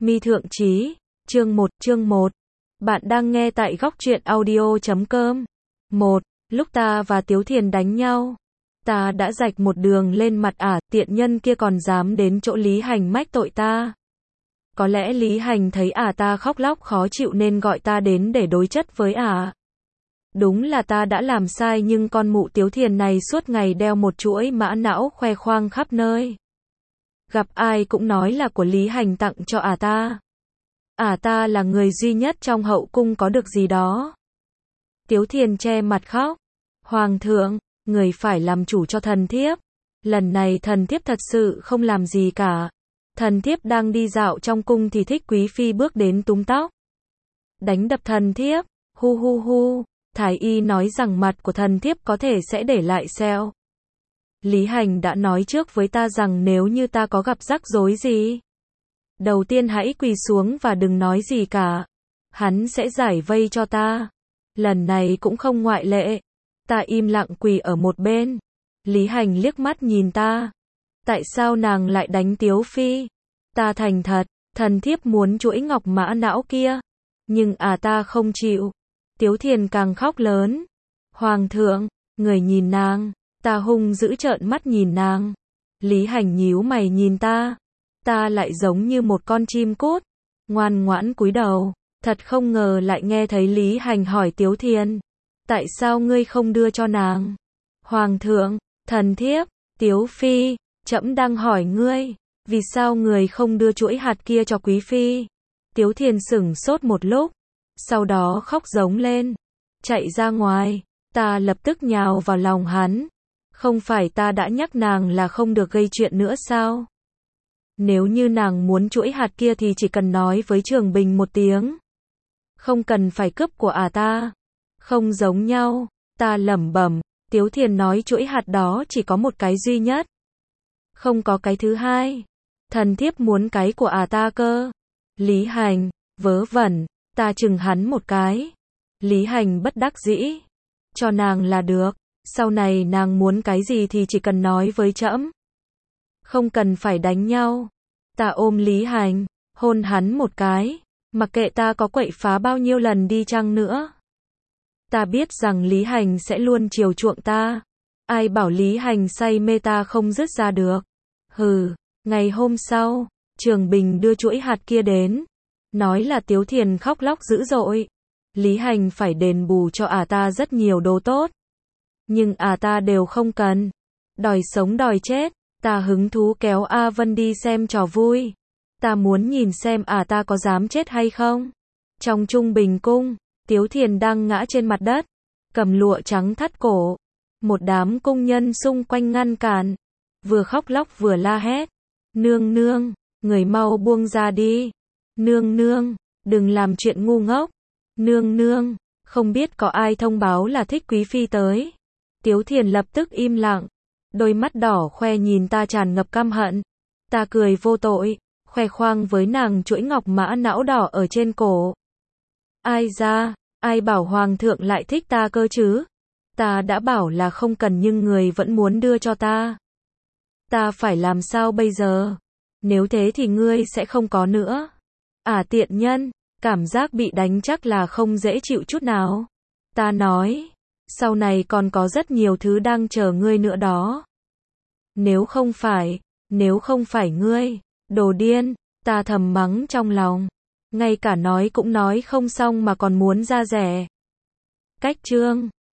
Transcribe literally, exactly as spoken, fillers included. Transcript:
Mi Thượng Chí, chương một, chương một. Bạn đang nghe tại góc truyện audio chấm com. một. Lúc ta và Tiếu Thiền đánh nhau, ta đã rạch một đường lên mặt ả, tiện nhân kia còn dám đến chỗ Lý Hành mách tội ta. Có lẽ Lý Hành thấy ả ta khóc lóc khó chịu nên gọi ta đến để đối chất với ả. Đúng là ta đã làm sai, nhưng con mụ Tiếu Thiền này suốt ngày đeo một chuỗi mã não khoe khoang khắp nơi. Gặp ai cũng nói là của Lý Hành tặng cho ả ta. Ả ta là người duy nhất trong hậu cung có được gì đó. Tiếu Thiền che mặt khóc. Hoàng thượng, người phải làm chủ cho thần thiếp. Lần này thần thiếp thật sự không làm gì cả. Thần thiếp đang đi dạo trong cung thì thích quý phi bước đến túm tóc, đánh đập thần thiếp. Hu hu hu. Thái y nói rằng mặt của thần thiếp có thể sẽ để lại sẹo. Lý Hành đã nói trước với ta rằng nếu như ta có gặp rắc rối gì, đầu tiên hãy quỳ xuống và đừng nói gì cả. Hắn sẽ giải vây cho ta. Lần này cũng không ngoại lệ. Ta im lặng quỳ ở một bên. Lý Hành liếc mắt nhìn ta. Tại sao nàng lại đánh Tiếu Phi? Ta thành thật, thần thiếp muốn chuỗi ngọc mã não kia. Nhưng à ta không chịu. Tiếu Thiền càng khóc lớn. Hoàng thượng, người nhìn nàng. Ta hung dữ trợn mắt nhìn nàng. Lý Hành nhíu mày nhìn ta. Ta lại giống như một con chim cút, ngoan ngoãn cúi đầu. Thật không ngờ lại nghe thấy Lý Hành hỏi Tiếu Thiền, tại sao ngươi không đưa cho nàng? Hoàng thượng, thần thiếp, Tiếu Phi, trẫm đang hỏi ngươi, vì sao người không đưa chuỗi hạt kia cho quý phi? Tiếu Thiền sửng sốt một lúc, sau đó khóc giống lên, chạy ra ngoài. Ta lập tức nhào vào lòng hắn. Không phải ta đã nhắc nàng là không được gây chuyện nữa sao? Nếu như nàng muốn chuỗi hạt kia thì chỉ cần nói với Trường Bình một tiếng. Không cần phải cướp của ả ta. Không giống nhau. Ta lẩm bẩm. Tiếu Thiền nói chuỗi hạt đó chỉ có một cái duy nhất. Không có cái thứ hai. Thần thiếp muốn cái của ả ta cơ. Lý Hành, vớ vẩn. Ta chừng hắn một cái. Lý Hành bất đắc dĩ. Cho nàng là được. Sau này nàng muốn cái gì thì chỉ cần nói với trẫm. Không cần phải đánh nhau. Ta ôm Lý Hành, hôn hắn một cái. Mặc kệ ta có quậy phá bao nhiêu lần đi chăng nữa. Ta biết rằng Lý Hành sẽ luôn chiều chuộng ta. Ai bảo Lý Hành say mê ta không dứt ra được. Hừ, ngày hôm sau, Trường Bình đưa chuỗi hạt kia đến. Nói là Tiếu Thiền khóc lóc dữ dội. Lý Hành phải đền bù cho ả ta rất nhiều đồ tốt. Nhưng ả ta đều không cần. Đòi sống đòi chết. Ta hứng thú kéo A Vân đi xem trò vui. Ta muốn nhìn xem ả ta có dám chết hay không. Trong Trung Bình cung, Tiếu Thiền đang ngã trên mặt đất, cầm lụa trắng thắt cổ. Một đám cung nhân xung quanh ngăn cản, vừa khóc lóc vừa la hét. Nương nương, người mau buông ra đi. Nương nương, đừng làm chuyện ngu ngốc. Nương nương, không biết có ai thông báo là thích quý phi tới. Tiếu Thiền lập tức im lặng. Đôi mắt đỏ khoe nhìn ta tràn ngập căm hận. Ta cười vô tội, khoe khoang với nàng chuỗi ngọc mã não đỏ ở trên cổ. Ai ra, ai bảo hoàng thượng lại thích ta cơ chứ? Ta đã bảo là không cần nhưng người vẫn muốn đưa cho ta. Ta phải làm sao bây giờ? Nếu thế thì ngươi sẽ không có nữa. À tiện nhân, cảm giác bị đánh chắc là không dễ chịu chút nào. Ta nói, sau này còn có rất nhiều thứ đang chờ ngươi nữa đó. Nếu không phải, nếu không phải ngươi, đồ điên, ta thầm mắng trong lòng. Ngay cả nói cũng nói không xong mà còn muốn ra rẻ. Cách chương